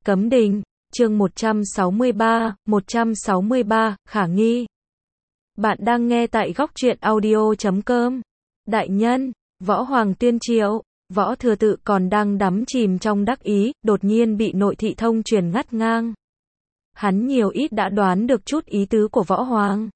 Cấm đình, chương 163, khả nghi. Bạn đang nghe tại góc truyện audio.com. Đại nhân, Võ Hoàng tuyên triệu, Võ Thừa Tự còn đang đắm chìm trong đắc ý, đột nhiên bị nội thị thông truyền ngắt ngang. Hắn nhiều ít đã đoán được chút ý tứ của Võ Hoàng.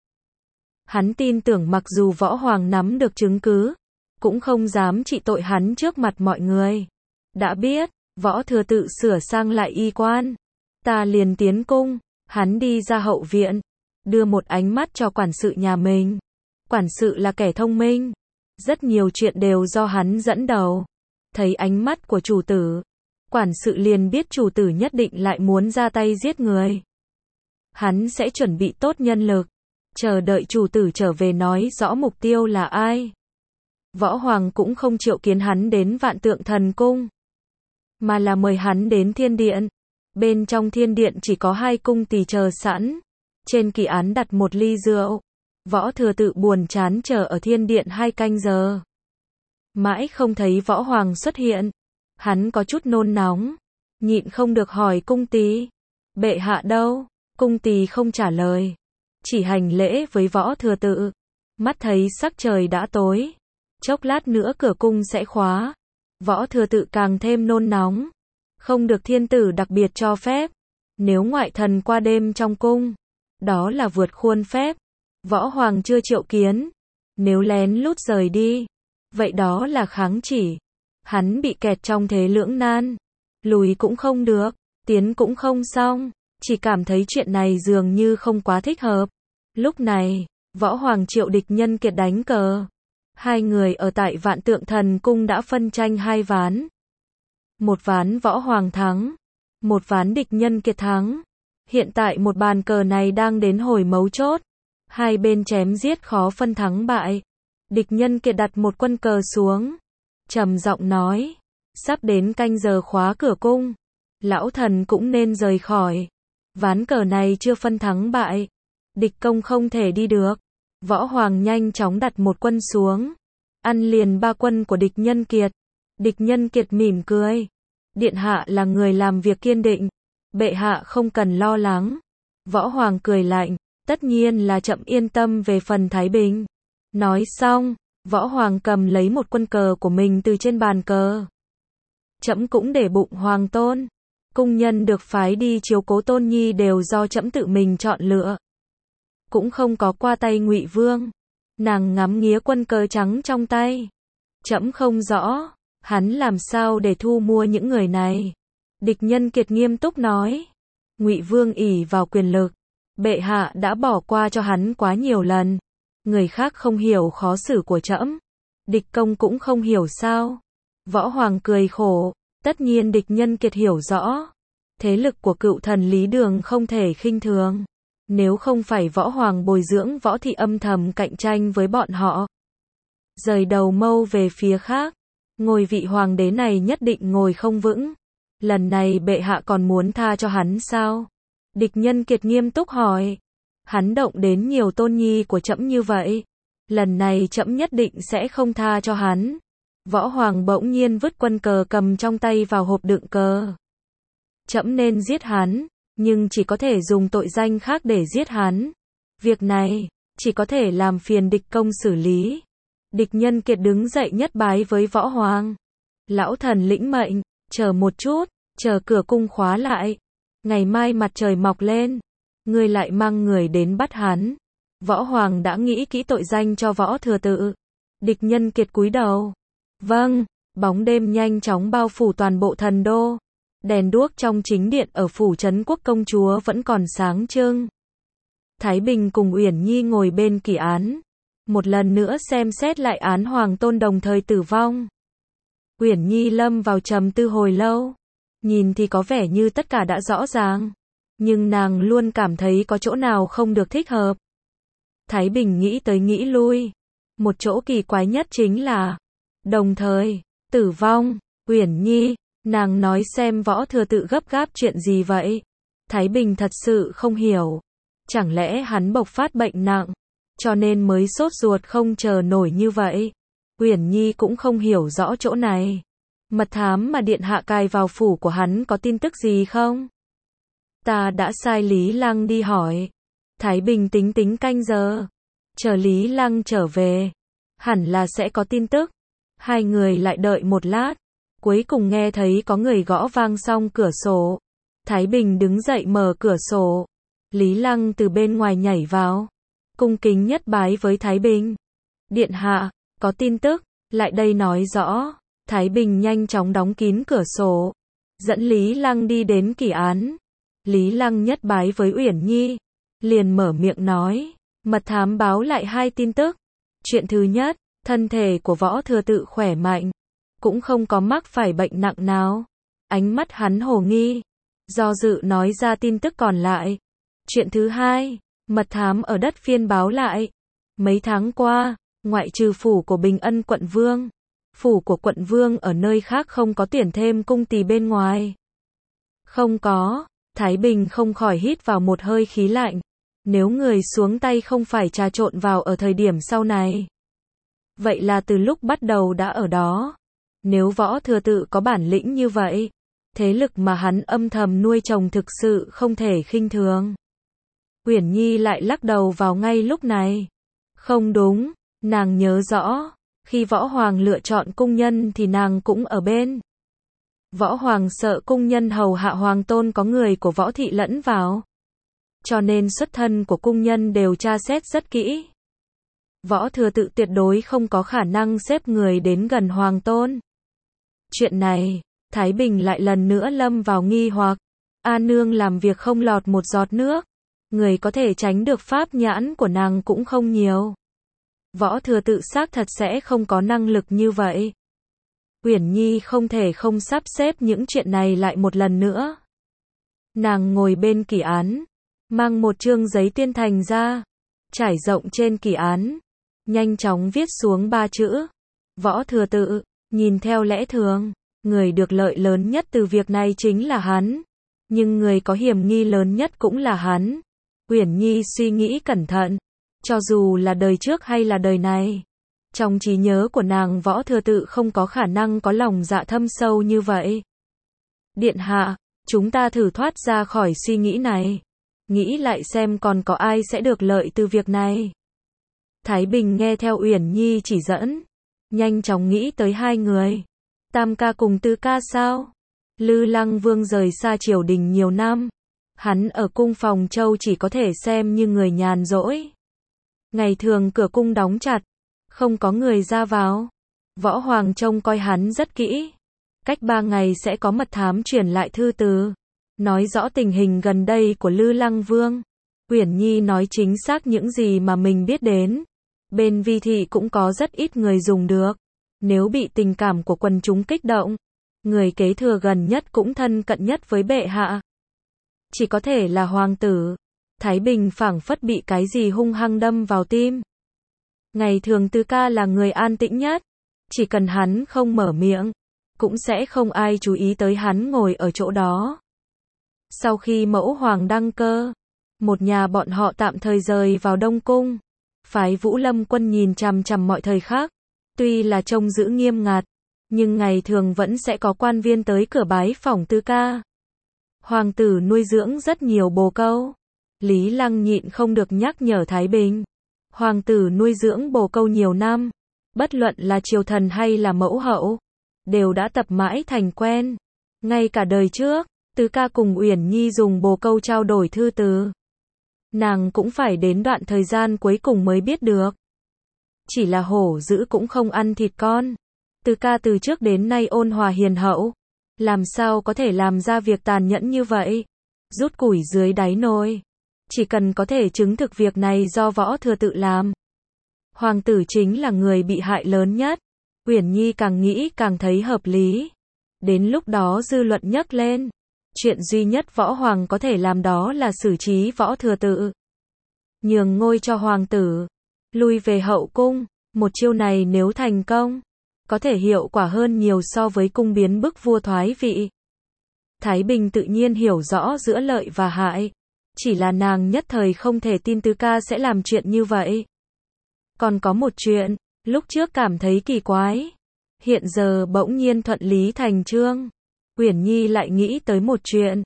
Hắn tin tưởng mặc dù Võ Hoàng nắm được chứng cứ, cũng không dám trị tội hắn trước mặt mọi người. Đã biết, Võ Thừa Tự sửa sang lại y quan. Ta liền tiến cung, hắn đi ra hậu viện, đưa một ánh mắt cho quản sự nhà mình. Quản sự là kẻ thông minh, rất nhiều chuyện đều do hắn dẫn đầu. Thấy ánh mắt của chủ tử, quản sự liền biết chủ tử nhất định lại muốn ra tay giết người. Hắn sẽ chuẩn bị tốt nhân lực, chờ đợi chủ tử trở về nói rõ mục tiêu là ai. Võ Hoàng cũng không triệu kiến hắn đến Vạn Tượng Thần Cung, mà là mời hắn đến thiên điện. Bên trong thiên điện chỉ có hai cung tỳ chờ sẵn. Trên kỳ án đặt một ly rượu. Võ Thừa Tự buồn chán chờ ở thiên điện 2 canh giờ. Mãi không thấy Võ Hoàng xuất hiện. Hắn có chút nôn nóng, nhịn không được hỏi cung tỳ, bệ hạ đâu? Cung tỳ không trả lời, chỉ hành lễ với Võ Thừa Tự. Mắt thấy sắc trời đã tối, chốc lát nữa cửa cung sẽ khóa. Võ Thừa Tự càng thêm nôn nóng. Không được thiên tử đặc biệt cho phép. Nếu ngoại thần qua đêm trong cung, đó là vượt khuôn phép. Võ Hoàng chưa triệu kiến, nếu lén lút rời đi, vậy đó là kháng chỉ. Hắn bị kẹt trong thế lưỡng nan, lùi cũng không được, tiến cũng không xong, chỉ cảm thấy chuyện này dường như không quá thích hợp. Lúc này, Võ Hoàng triệu Địch Nhân Kiệt đánh cờ. Hai người ở tại Vạn Tượng Thần Cung đã phân tranh 2 ván. Một ván Võ Hoàng thắng, một ván Địch Nhân Kiệt thắng. Hiện tại một bàn cờ này đang đến hồi mấu chốt. Hai bên chém giết khó phân thắng bại. Địch Nhân Kiệt đặt một quân cờ xuống, trầm giọng nói, sắp đến canh giờ khóa cửa cung, lão thần cũng nên rời khỏi. Ván cờ này chưa phân thắng bại, địch công không thể đi được. Võ Hoàng nhanh chóng đặt một quân xuống, ăn liền 3 quân của Địch Nhân Kiệt. Địch Nhân Kiệt mỉm cười, điện hạ là người làm việc kiên định, bệ hạ không cần lo lắng. Võ Hoàng cười lạnh, tất nhiên là trẫm yên tâm về phần Thái Bình. Nói xong, Võ Hoàng cầm lấy một quân cờ của mình từ trên bàn cờ. Trẫm cũng để bụng Hoàng tôn, cung nhân được phái đi chiếu cố Tôn Nhi đều do trẫm tự mình chọn lựa, cũng không có qua tay Ngụy Vương. Nàng ngắm nghía quân cờ trắng trong tay. Trẫm không rõ, hắn làm sao để thu mua những người này. Địch Nhân Kiệt nghiêm túc nói, Ngụy Vương ỷ vào quyền lực, bệ hạ đã bỏ qua cho hắn quá nhiều lần. Người khác không hiểu khó xử của trẫm, địch công cũng không hiểu sao? Võ Hoàng cười khổ, tất nhiên Địch Nhân Kiệt hiểu rõ. Thế lực của cựu thần Lý Đường không thể khinh thường. Nếu không phải Võ Hoàng bồi dưỡng võ thị âm thầm cạnh tranh với bọn họ, rời đầu mâu về phía khác, ngôi vị hoàng đế này nhất định ngồi không vững. Lần này bệ hạ còn muốn tha cho hắn sao? Địch Nhân Kiệt nghiêm túc hỏi. Hắn động đến nhiều tôn nhi của trẫm như vậy, lần này trẫm nhất định sẽ không tha cho hắn. Võ Hoàng bỗng nhiên vứt quân cờ cầm trong tay vào hộp đựng cờ. Trẫm nên giết hắn, nhưng chỉ có thể dùng tội danh khác để giết hắn. Việc này chỉ có thể làm phiền địch công xử lý. Địch Nhân Kiệt đứng dậy nhất bái với Võ Hoàng. Lão thần lĩnh mệnh, chờ một chút, chờ cửa cung khóa lại. Ngày mai mặt trời mọc lên, ngươi lại mang người đến bắt hắn. Võ Hoàng đã nghĩ kỹ tội danh cho Võ Thừa Tự. Địch Nhân Kiệt cúi đầu. Vâng. Bóng đêm nhanh chóng bao phủ toàn bộ thần đô. Đèn đuốc trong chính điện ở phủ Trấn Quốc công chúa vẫn còn sáng trưng. Thái Bình cùng Uyển Nhi ngồi bên kỳ án, một lần nữa xem xét lại án Hoàng tôn đồng thời tử vong. Uyển Nhi lâm vào trầm tư hồi lâu. Nhìn thì có vẻ như tất cả đã rõ ràng, nhưng nàng luôn cảm thấy có chỗ nào không được thích hợp. Thái Bình nghĩ tới nghĩ lui. Một chỗ kỳ quái nhất chính là đồng thời tử vong. Uyển Nhi, nàng nói xem Võ Thừa Tự gấp gáp chuyện gì vậy? Thái Bình thật sự không hiểu. Chẳng lẽ hắn bộc phát bệnh nặng, cho nên mới sốt ruột không chờ nổi như vậy? Uyển Nhi cũng không hiểu rõ chỗ này. Mật thám mà điện hạ cài vào phủ của hắn có tin tức gì không? Ta đã sai Lý Lăng đi hỏi. Thái Bình tính tính canh giờ. Chờ Lý Lăng trở về. Hẳn là sẽ có tin tức. Hai người lại đợi một lát. Cuối cùng nghe thấy có người gõ vang xong cửa sổ. Thái Bình đứng dậy mở cửa sổ. Lý Lăng từ bên ngoài nhảy vào. Cung kính nhất bái với Thái Bình. Điện hạ, có tin tức, lại đây nói rõ. Thái Bình nhanh chóng đóng kín cửa sổ. Dẫn Lý Lăng đi đến kỳ án. Lý Lăng nhất bái với Uyển Nhi. Liền mở miệng nói. Mật thám báo lại hai tin tức. Chuyện thứ nhất, thân thể của Võ Thừa Tự khỏe mạnh. Cũng không có mắc phải bệnh nặng nào. Ánh mắt hắn hồ nghi. Do dự nói ra tin tức còn lại. Chuyện thứ hai, mật thám ở đất Phiên báo lại. Mấy tháng qua, ngoại trừ phủ của Bình Ân quận vương. Phủ của quận vương ở nơi khác không có tuyển thêm cung tỳ bên ngoài. Không có, Thái Bình không khỏi hít vào một hơi khí lạnh. Nếu người xuống tay không phải trà trộn vào ở thời điểm sau này. Vậy là từ lúc bắt đầu đã ở đó. Nếu Võ Thừa Tự có bản lĩnh như vậy, thế lực mà hắn âm thầm nuôi trồng thực sự không thể khinh thường. Uyển Nhi lại lắc đầu vào ngay lúc này. Không đúng, nàng nhớ rõ, khi Võ Hoàng lựa chọn cung nhân thì nàng cũng ở bên. Võ Hoàng sợ cung nhân hầu hạ Hoàng tôn có người của Võ thị lẫn vào. Cho nên xuất thân của cung nhân đều tra xét rất kỹ. Võ Thừa Tự tuyệt đối không có khả năng xếp người đến gần Hoàng tôn. Chuyện này, Thái Bình lại lần nữa lâm vào nghi hoặc. A nương làm việc không lọt một giọt nước. Người có thể tránh được pháp nhãn của nàng cũng không nhiều. Võ Thừa Tự xác thật sẽ không có năng lực như vậy. Uyển Nhi không thể không sắp xếp những chuyện này lại một lần nữa. Nàng ngồi bên kỳ án, mang một chương giấy tuyên thành ra, trải rộng trên kỳ án, nhanh chóng viết xuống 3 chữ. Võ Thừa Tự, nhìn theo lẽ thường, người được lợi lớn nhất từ việc này chính là hắn. Nhưng người có hiểm nghi lớn nhất cũng là hắn. Uyển Nhi suy nghĩ cẩn thận. Cho dù là đời trước hay là đời này. Trong trí nhớ của nàng Võ Thừa Tự không có khả năng có lòng dạ thâm sâu như vậy. Điện hạ, chúng ta thử thoát ra khỏi suy nghĩ này. Nghĩ lại xem còn có ai sẽ được lợi từ việc này. Thái Bình nghe theo Uyển Nhi chỉ dẫn. Nhanh chóng nghĩ tới hai người. Tam ca cùng Tư ca sao? Lư Lăng Vương rời xa triều đình nhiều năm. Hắn ở cung Phòng Châu chỉ có thể xem như người nhàn rỗi. Ngày thường cửa cung đóng chặt, không có người ra vào. Võ Hoàng trông coi hắn rất kỹ. Cách 3 ngày sẽ có mật thám truyền lại thư từ, nói rõ tình hình gần đây của Lư Lăng Vương. Uyển Nhi nói chính xác những gì mà mình biết đến. Bên Vi thị cũng có rất ít người dùng được. Nếu bị tình cảm của quần chúng kích động, người kế thừa gần nhất cũng thân cận nhất với bệ hạ. Chỉ có thể là hoàng tử. Thái Bình phảng phất bị cái gì hung hăng đâm vào tim. Ngày thường Tư ca là người an tĩnh nhất. Chỉ cần hắn không mở miệng, cũng sẽ không ai chú ý tới hắn ngồi ở chỗ đó. Sau khi mẫu hoàng đăng cơ, một nhà bọn họ tạm thời rời vào Đông Cung. Phái Vũ Lâm quân nhìn chằm chằm mọi thời khắc. Tuy là trông giữ nghiêm ngặt, nhưng ngày thường vẫn sẽ có quan viên tới cửa bái phỏng Tư ca. Hoàng tử nuôi dưỡng rất nhiều bồ câu. Lý Lăng nhịn không được nhắc nhở Thái Bình. Hoàng tử nuôi dưỡng bồ câu nhiều năm. Bất luận là triều thần hay là mẫu hậu, đều đã tập mãi thành quen. Ngay cả đời trước, Tư ca cùng Uyển Nhi dùng bồ câu trao đổi thư từ. Nàng cũng phải đến đoạn thời gian cuối cùng mới biết được. Chỉ là hổ dữ cũng không ăn thịt con. Tư ca từ trước đến nay ôn hòa hiền hậu. Làm sao có thể làm ra việc tàn nhẫn như vậy? Rút củi dưới đáy nồi. Chỉ cần có thể chứng thực việc này do Võ Thừa Tự làm. Hoàng tử chính là người bị hại lớn nhất. Uyển Nhi càng nghĩ càng thấy hợp lý. Đến lúc đó dư luận nhấc lên. Chuyện duy nhất Võ Hoàng có thể làm đó là xử trí Võ Thừa Tự. Nhường ngôi cho hoàng tử. Lui về hậu cung. Một chiêu này nếu thành công, có thể hiệu quả hơn nhiều so với cung biến bức vua thoái vị. Thái Bình tự nhiên hiểu rõ giữa lợi và hại. Chỉ là nàng nhất thời không thể tin Tư ca sẽ làm chuyện như vậy. Còn có một chuyện, lúc trước cảm thấy kỳ quái. Hiện giờ bỗng nhiên thuận lý thành chương. Uyển Nhi lại nghĩ tới một chuyện.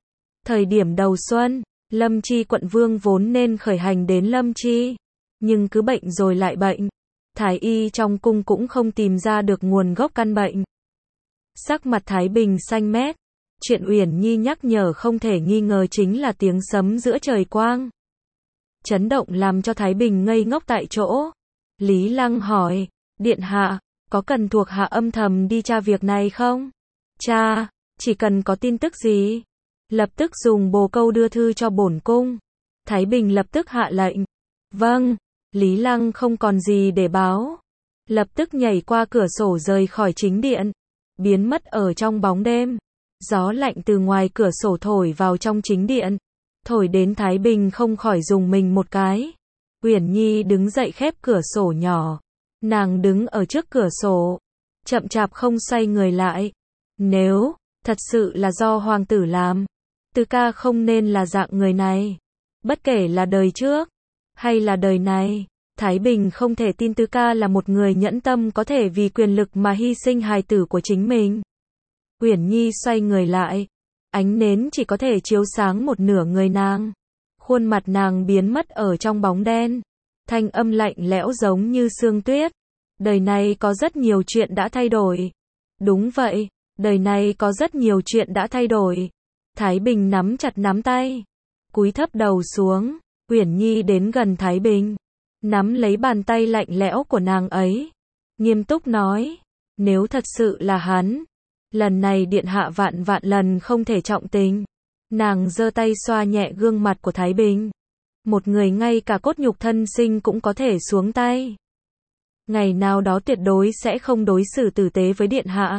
Thời điểm đầu xuân, Lâm Chi quận vương vốn nên khởi hành đến Lâm Chi, nhưng cứ bệnh rồi lại bệnh. Thái y trong cung cũng không tìm ra được nguồn gốc căn bệnh. Sắc mặt Thái Bình xanh mét. Chuyện Uyển Nhi nhắc nhở không thể nghi ngờ chính là tiếng sấm giữa trời quang. Chấn động làm cho Thái Bình ngây ngốc tại chỗ. Lý Lăng hỏi, điện hạ, có cần thuộc hạ âm thầm đi tra việc này không? Cha, chỉ cần có tin tức gì, lập tức dùng bồ câu đưa thư cho bổn cung. Thái Bình lập tức hạ lệnh. Vâng, Lý Lăng không còn gì để báo. Lập tức nhảy qua cửa sổ rời khỏi chính điện, biến mất ở trong bóng đêm. Gió lạnh từ ngoài cửa sổ thổi vào trong chính điện, thổi đến Thái Bình không khỏi rùng mình một cái. Uyển Nhi đứng dậy khép cửa sổ nhỏ. Nàng đứng ở trước cửa sổ, chậm chạp không xoay người lại. Nếu thật sự là do hoàng tử làm, Từ Ca không nên là dạng người này. Bất kể là đời trước hay là đời này, Thái Bình không thể tin Từ Ca là một người nhẫn tâm có thể vì quyền lực mà hy sinh hài tử của chính mình. Uyển Nhi xoay người lại, ánh nến chỉ có thể chiếu sáng một nửa người nàng. Khuôn mặt nàng biến mất ở trong bóng đen. Thanh âm lạnh lẽo giống như sương tuyết. Đời này có rất nhiều chuyện đã thay đổi. Đúng vậy, đời này có rất nhiều chuyện đã thay đổi. Thái Bình nắm chặt nắm tay, cúi thấp đầu xuống. Uyển Nhi đến gần Thái Bình, nắm lấy bàn tay lạnh lẽo của nàng ấy, nghiêm túc nói, nếu thật sự là hắn, lần này điện hạ vạn vạn lần không thể trọng tình. Nàng giơ tay xoa nhẹ gương mặt của Thái Bình. Một người ngay cả cốt nhục thân sinh cũng có thể xuống tay. Ngày nào đó tuyệt đối sẽ không đối xử tử tế với điện hạ.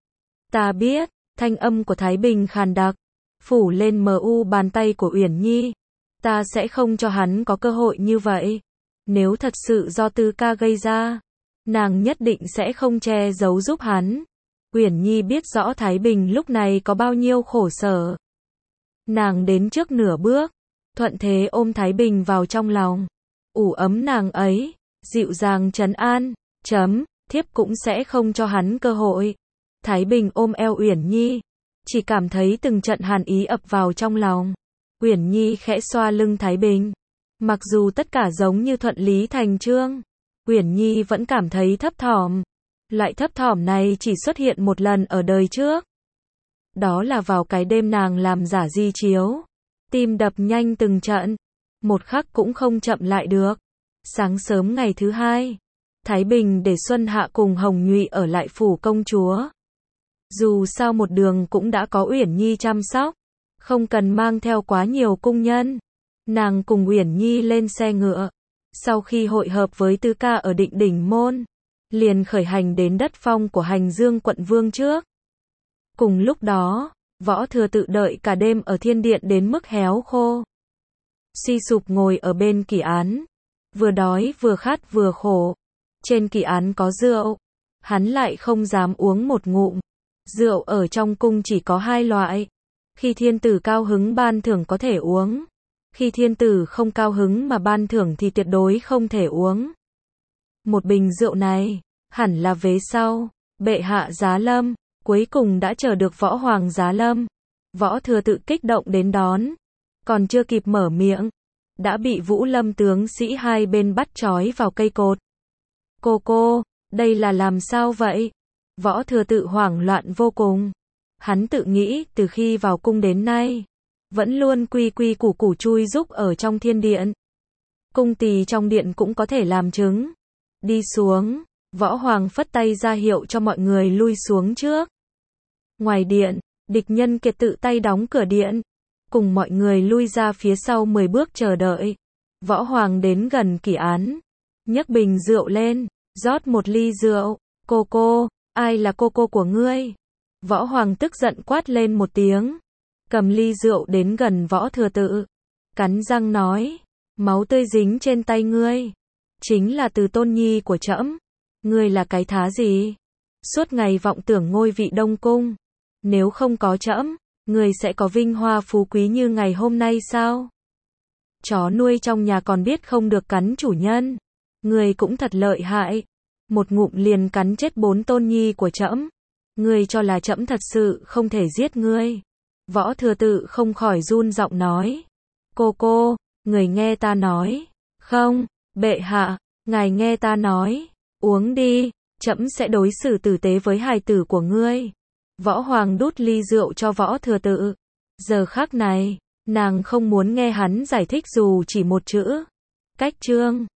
Ta biết, thanh âm của Thái Bình khàn đặc, phủ lên bàn tay của Uyển Nhi. Ta sẽ không cho hắn có cơ hội như vậy. Nếu thật sự do Từ Ca gây ra, nàng nhất định sẽ không che giấu giúp hắn. Uyển Nhi biết rõ Thái Bình lúc này có bao nhiêu khổ sở. Nàng đến trước nửa bước, thuận thế ôm Thái Bình vào trong lòng, ủ ấm nàng ấy, dịu dàng trấn an, thiếp cũng sẽ không cho hắn cơ hội. Thái Bình ôm eo Uyển Nhi, chỉ cảm thấy từng trận hàn ý ập vào trong lòng. Uyển Nhi khẽ xoa lưng Thái Bình. Mặc dù tất cả giống như thuận lý thành chương, Uyển Nhi vẫn cảm thấy thấp thỏm. Loại thấp thỏm này chỉ xuất hiện một lần ở đời trước. Đó là vào cái đêm nàng làm giả di chiếu. Tim đập nhanh từng trận, một khắc cũng không chậm lại được. Sáng sớm ngày thứ hai, Thái Bình để Xuân Hạ cùng Hồng Nhụy ở lại phủ công chúa. Dù sao một đường cũng đã có Uyển Nhi chăm sóc, không cần mang theo quá nhiều cung nhân. Nàng cùng Uyển Nhi lên xe ngựa. Sau khi hội hợp với Từ Ca ở Định Đỉnh Môn, liền khởi hành đến đất phong của Hành Dương quận vương trước. Cùng lúc đó, Võ Thừa Tự đợi cả đêm ở thiên điện đến mức héo khô. Suy sụp ngồi ở bên kỷ án, vừa đói vừa khát vừa khổ. Trên kỷ án có rượu, hắn lại không dám uống một ngụm. Rượu ở trong cung chỉ có hai loại. Khi thiên tử cao hứng ban thưởng có thể uống. Khi thiên tử không cao hứng mà ban thưởng thì tuyệt đối không thể uống. Một bình rượu này, hẳn là vế sau, bệ hạ giá lâm, cuối cùng đã chờ được Võ Hoàng giá lâm. Võ Thừa Tự kích động đến đón, còn chưa kịp mở miệng, đã bị Vũ Lâm tướng sĩ hai bên bắt trói vào cây cột. Cô, đây là làm sao vậy? Võ Thừa Tự hoảng loạn vô cùng. Hắn tự nghĩ từ khi vào cung đến nay, vẫn luôn quy quy củ củ chui rúc ở trong thiên điện. Cung tỳ trong điện cũng có thể làm chứng. Đi xuống, Võ Hoàng phất tay ra hiệu cho mọi người lui xuống trước. Ngoài điện, địch nhân kiệt tự tay đóng cửa điện, cùng mọi người lui ra phía sau 10 bước chờ đợi. Võ Hoàng đến gần kỷ án, nhấc bình rượu lên, rót một ly rượu. Cô, ai là cô của ngươi? Võ Hoàng tức giận quát lên một tiếng, cầm ly rượu đến gần Võ Thừa Tự, cắn răng nói, máu tươi dính trên tay ngươi, chính là Từ Tôn Nhi của trẫm. Ngươi là cái thá gì? Suốt ngày vọng tưởng ngôi vị Đông Cung. Nếu không có trẫm, ngươi sẽ có vinh hoa phú quý như ngày hôm nay sao? Chó nuôi trong nhà còn biết không được cắn chủ nhân. Ngươi cũng thật lợi hại. Một ngụm liền cắn chết 4 tôn nhi của trẫm. Ngươi cho là trẫm thật sự không thể giết ngươi. Võ Thừa Tự không khỏi run giọng nói. Cô, người nghe ta nói. Không, bệ hạ, ngài nghe ta nói. Uống đi, trẫm sẽ đối xử tử tế với hài tử của ngươi. Võ Hoàng đút ly rượu cho Võ Thừa Tự. Giờ khắc này, nàng không muốn nghe hắn giải thích dù chỉ một chữ. Cách chương